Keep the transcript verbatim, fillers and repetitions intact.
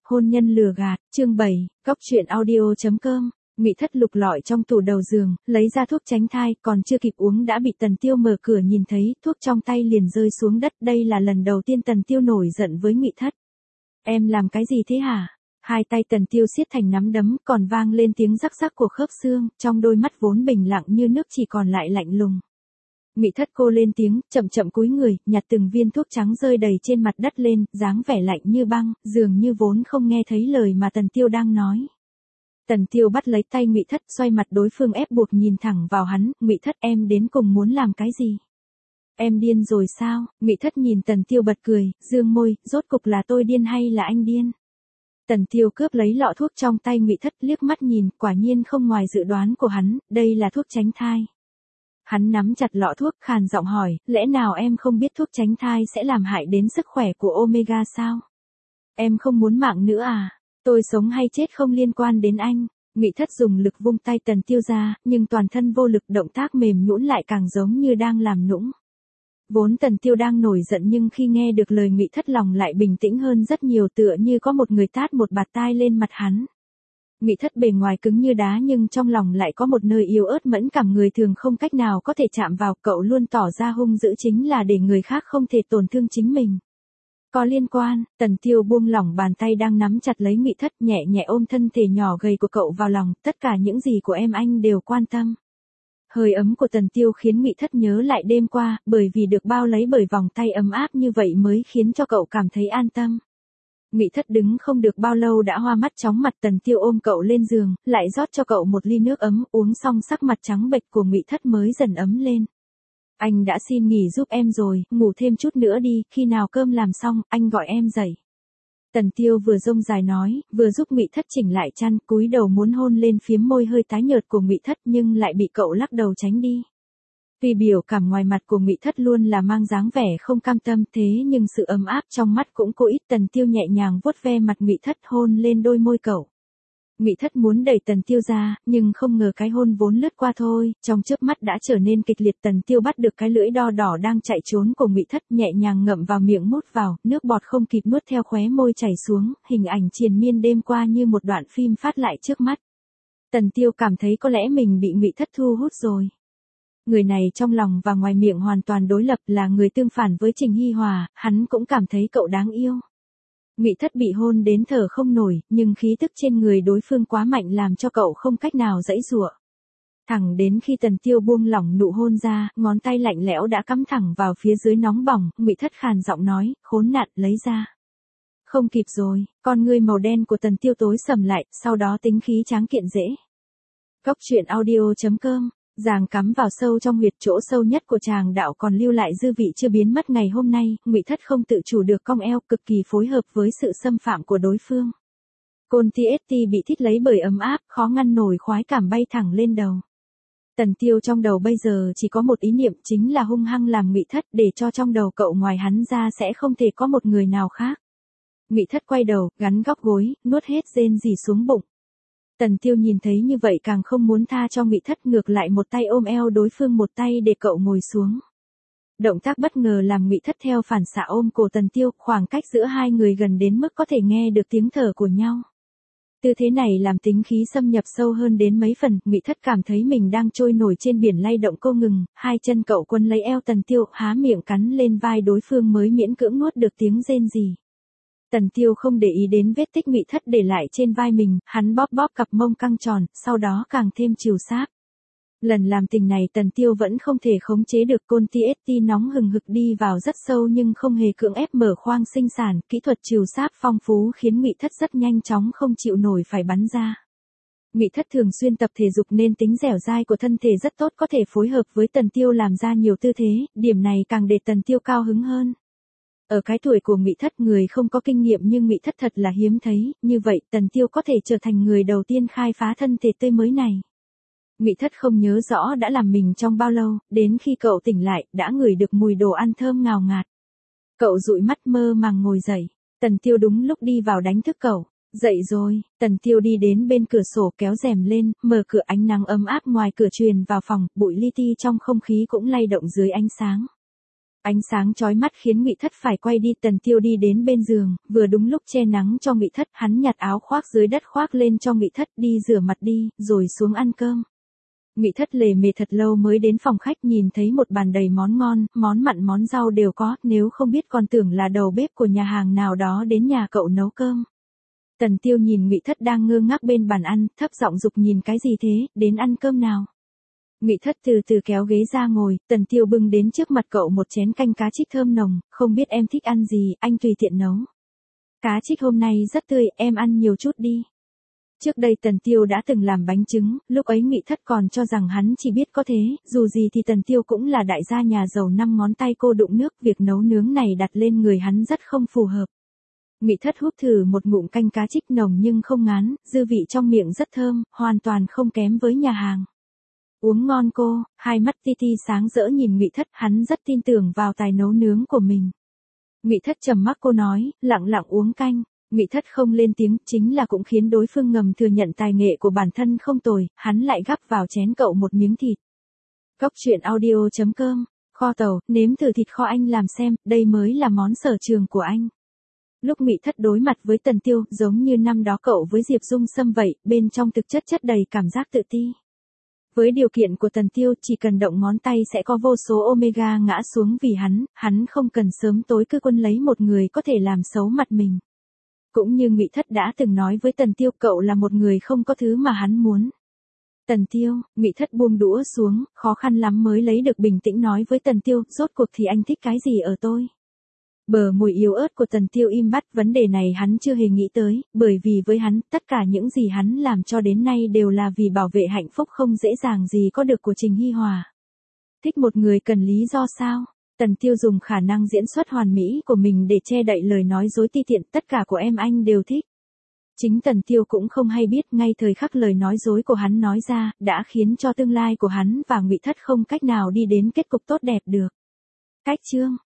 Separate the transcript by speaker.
Speaker 1: Hôn nhân lừa gạt, chương bảy, góc truyện audio chấm com. Ngụy Thất lục lọi trong tủ đầu giường, lấy ra thuốc tránh thai, còn chưa kịp uống đã bị Tần Tiêu mở cửa nhìn thấy, thuốc trong tay liền rơi xuống đất. Đây là lần đầu tiên Tần Tiêu nổi giận với Ngụy Thất. Em làm cái gì thế hả? Hai tay Tần Tiêu siết thành nắm đấm, còn vang lên tiếng rắc rắc của khớp xương, trong đôi mắt vốn bình lặng như nước chỉ còn lại lạnh lùng. Ngụy Thất cô lên tiếng, chậm chậm cúi người, nhặt từng viên thuốc trắng rơi đầy trên mặt đất lên, dáng vẻ lạnh như băng, dường như vốn không nghe thấy lời mà Tần Tiêu đang nói. Tần Tiêu bắt lấy tay Ngụy Thất, xoay mặt đối phương ép buộc nhìn thẳng vào hắn. Ngụy Thất, em đến cùng muốn làm cái gì? Em điên rồi sao? Ngụy Thất nhìn Tần Tiêu bật cười, dương môi, rốt cục là tôi điên hay là anh điên? Tần Tiêu cướp lấy lọ thuốc trong tay Ngụy Thất, liếc mắt nhìn, quả nhiên không ngoài dự đoán của hắn, đây là thuốc tránh thai. Hắn nắm chặt lọ thuốc, khàn giọng hỏi, lẽ nào em không biết thuốc tránh thai sẽ làm hại đến sức khỏe của Omega sao? Em không muốn mạng nữa à? Tôi sống hay chết không liên quan đến anh. Ngụy Thất dùng lực vung tay Tần Tiêu ra, nhưng toàn thân vô lực, động tác mềm nhũn lại càng giống như đang làm nũng. Vốn Tần Tiêu đang nổi giận, nhưng khi nghe được lời Ngụy Thất lòng lại bình tĩnh hơn rất nhiều, tựa như có một người tát một bạt tai lên mặt hắn. Ngụy Thất bề ngoài cứng như đá nhưng trong lòng lại có một nơi yếu ớt mẫn cảm người thường không cách nào có thể chạm vào, cậu luôn tỏ ra hung dữ chính là để người khác không thể tổn thương chính mình. Có liên quan. Tần Tiêu buông lỏng bàn tay đang nắm chặt lấy Ngụy Thất, nhẹ nhẹ ôm thân thể nhỏ gầy của cậu vào lòng, tất cả những gì của em anh đều quan tâm. Hơi ấm của Tần Tiêu khiến Ngụy Thất nhớ lại đêm qua, bởi vì được bao lấy bởi vòng tay ấm áp như vậy mới khiến cho cậu cảm thấy an tâm. Ngụy Thất đứng không được bao lâu đã hoa mắt chóng mặt. Tần Tiêu ôm cậu lên giường, lại rót cho cậu một ly nước ấm, uống xong sắc mặt trắng bệch của Ngụy Thất mới dần ấm lên. Anh đã xin nghỉ giúp em rồi, ngủ thêm chút nữa đi, khi nào cơm làm xong, anh gọi em dậy. Tần Tiêu vừa rông dài nói, vừa giúp Ngụy Thất chỉnh lại chăn, cúi đầu muốn hôn lên phím môi hơi tái nhợt của Ngụy Thất nhưng lại bị cậu lắc đầu tránh đi. Vì biểu cảm ngoài mặt của Ngụy Thất luôn là mang dáng vẻ không cam tâm, thế nhưng sự ấm áp trong mắt cũng có ít. Tần Tiêu nhẹ nhàng vuốt ve mặt Ngụy Thất, hôn lên đôi môi cậu. Ngụy Thất muốn đẩy Tần Tiêu ra, nhưng không ngờ cái hôn vốn lướt qua thôi, trong chớp mắt đã trở nên kịch liệt. Tần Tiêu bắt được cái lưỡi đo đỏ đang chạy trốn của Ngụy Thất, nhẹ nhàng ngậm vào miệng mút vào, nước bọt không kịp nuốt theo khóe môi chảy xuống, hình ảnh triền miên đêm qua như một đoạn phim phát lại trước mắt. Tần Tiêu cảm thấy có lẽ mình bị Ngụy Thất thu hút rồi. Người này trong lòng và ngoài miệng hoàn toàn đối lập, là người tương phản với Trình Hi Hòa, hắn cũng cảm thấy cậu đáng yêu. Ngụy Thất bị hôn đến thở không nổi, nhưng khí tức trên người đối phương quá mạnh làm cho cậu không cách nào giãy giụa. Thẳng đến khi Tần Tiêu buông lỏng nụ hôn ra, ngón tay lạnh lẽo đã cắm thẳng vào phía dưới nóng bỏng, Ngụy Thất khàn giọng nói, khốn nạn, lấy ra. Không kịp rồi, con ngươi màu đen của Tần Tiêu tối sầm lại, sau đó tính khí tráng kiện dễ. Góc truyện audio chấm com. Giàng cắm vào sâu trong huyệt chỗ sâu nhất của chàng đạo còn lưu lại dư vị chưa biến mất ngày hôm nay. Ngụy Thất không tự chủ được cong eo, cực kỳ phối hợp với sự xâm phạm của đối phương. Côn tê ét tê bị thít lấy bởi ấm áp, khó ngăn nổi khoái cảm bay thẳng lên đầu. Tần Tiêu trong đầu bây giờ chỉ có một ý niệm, chính là hung hăng làm Ngụy Thất, để cho trong đầu cậu ngoài hắn ra sẽ không thể có một người nào khác. Ngụy Thất quay đầu, gắn góc gối, nuốt hết rên rỉ xuống bụng. Tần Tiêu nhìn thấy như vậy càng không muốn tha cho Ngụy Thất, ngược lại một tay ôm eo đối phương, một tay để cậu ngồi xuống. Động tác bất ngờ làm Ngụy Thất theo phản xạ ôm cổ Tần Tiêu, khoảng cách giữa hai người gần đến mức có thể nghe được tiếng thở của nhau. Tư thế này làm tính khí xâm nhập sâu hơn đến mấy phần, Ngụy Thất cảm thấy mình đang trôi nổi trên biển lay động cô ngừng, hai chân cậu quấn lấy eo Tần Tiêu, há miệng cắn lên vai đối phương mới miễn cưỡng nuốt được tiếng rên rỉ. Tần Tiêu không để ý đến vết tích Ngụy Thất để lại trên vai mình, hắn bóp bóp cặp mông căng tròn, sau đó càng thêm chiều sáp. Lần làm tình này Tần Tiêu vẫn không thể khống chế được, côn tê ét tê nóng hừng hực đi vào rất sâu nhưng không hề cưỡng ép mở khoang sinh sản, kỹ thuật chiều sáp phong phú khiến Ngụy Thất rất nhanh chóng không chịu nổi phải bắn ra. Ngụy Thất thường xuyên tập thể dục nên tính dẻo dai của thân thể rất tốt, có thể phối hợp với Tần Tiêu làm ra nhiều tư thế, điểm này càng để Tần Tiêu cao hứng hơn. Ở cái tuổi của Ngụy Thất, người không có kinh nghiệm nhưng Ngụy Thất thật là hiếm thấy, như vậy Tần Tiêu có thể trở thành người đầu tiên khai phá thân thể tươi mới này. Ngụy Thất không nhớ rõ đã làm mình trong bao lâu, đến khi cậu tỉnh lại, đã ngửi được mùi đồ ăn thơm ngào ngạt. Cậu dụi mắt mơ màng ngồi dậy, Tần Tiêu đúng lúc đi vào đánh thức cậu. Dậy rồi, Tần Tiêu đi đến bên cửa sổ kéo rèm lên, mở cửa, ánh nắng ấm áp ngoài cửa truyền vào phòng, bụi li ti trong không khí cũng lay động dưới ánh sáng. Ánh sáng chói mắt khiến Ngụy Thất phải quay đi. Tần Tiêu đi đến bên giường, vừa đúng lúc che nắng cho Ngụy Thất, hắn nhặt áo khoác dưới đất khoác lên cho Ngụy Thất, đi rửa mặt đi, rồi xuống ăn cơm. Ngụy Thất lề mề thật lâu mới đến phòng khách, nhìn thấy một bàn đầy món ngon, món mặn món rau đều có, nếu không biết còn tưởng là đầu bếp của nhà hàng nào đó đến nhà cậu nấu cơm. Tần Tiêu nhìn Ngụy Thất đang ngơ ngác bên bàn ăn, thấp giọng giục nhìn cái gì thế, đến ăn cơm nào. Ngụy Thất từ từ kéo ghế ra ngồi, Tần Tiêu bưng đến trước mặt cậu một chén canh cá trích thơm nồng, không biết em thích ăn gì, anh tùy tiện nấu. Cá trích hôm nay rất tươi, em ăn nhiều chút đi. Trước đây Tần Tiêu đã từng làm bánh trứng, lúc ấy Ngụy Thất còn cho rằng hắn chỉ biết có thế, dù gì thì Tần Tiêu cũng là đại gia nhà giàu năm ngón tay cô đụng nước, việc nấu nướng này đặt lên người hắn rất không phù hợp. Ngụy Thất húp thử một ngụm canh cá trích nồng nhưng không ngán, dư vị trong miệng rất thơm, hoàn toàn không kém với nhà hàng. Uống ngon cô, hai mắt ti ti sáng rỡ nhìn Ngụy Thất, hắn rất tin tưởng vào tài nấu nướng của mình. Ngụy Thất trầm mặc cô nói, lặng lặng uống canh. Ngụy Thất không lên tiếng, chính là cũng khiến đối phương ngầm thừa nhận tài nghệ của bản thân không tồi, hắn lại gắp vào chén cậu một miếng thịt. Góc truyện audio chấm com, kho tàu, nếm thử thịt kho anh làm xem, đây mới là món sở trường của anh. Lúc Ngụy Thất đối mặt với Tần Tiêu, giống như năm đó cậu với Diệp Dung Sâm vậy, bên trong thực chất chất đầy cảm giác tự ti. Với điều kiện của Tần Tiêu, chỉ cần động ngón tay sẽ có vô số omega ngã xuống vì hắn, hắn không cần sớm tối cứ quân lấy một người có thể làm xấu mặt mình. Cũng như Ngụy Thất đã từng nói với Tần Tiêu, cậu là một người không có thứ mà hắn muốn. Tần Tiêu, Ngụy Thất buông đũa xuống, khó khăn lắm mới lấy được bình tĩnh nói với Tần Tiêu, rốt cuộc thì anh thích cái gì ở tôi? Bờ môi yếu ớt của Tần Tiêu im bặt, vấn đề này hắn chưa hề nghĩ tới, bởi vì với hắn, tất cả những gì hắn làm cho đến nay đều là vì bảo vệ hạnh phúc không dễ dàng gì có được của Trình Hi Hòa. Thích một người cần lý do sao? Tần Tiêu dùng khả năng diễn xuất hoàn mỹ của mình để che đậy lời nói dối ti tiện, tất cả của em anh đều thích. Chính Tần Tiêu cũng không hay biết, ngay thời khắc lời nói dối của hắn nói ra, đã khiến cho tương lai của hắn và Ngụy Thất không cách nào đi đến kết cục tốt đẹp được. Cách chương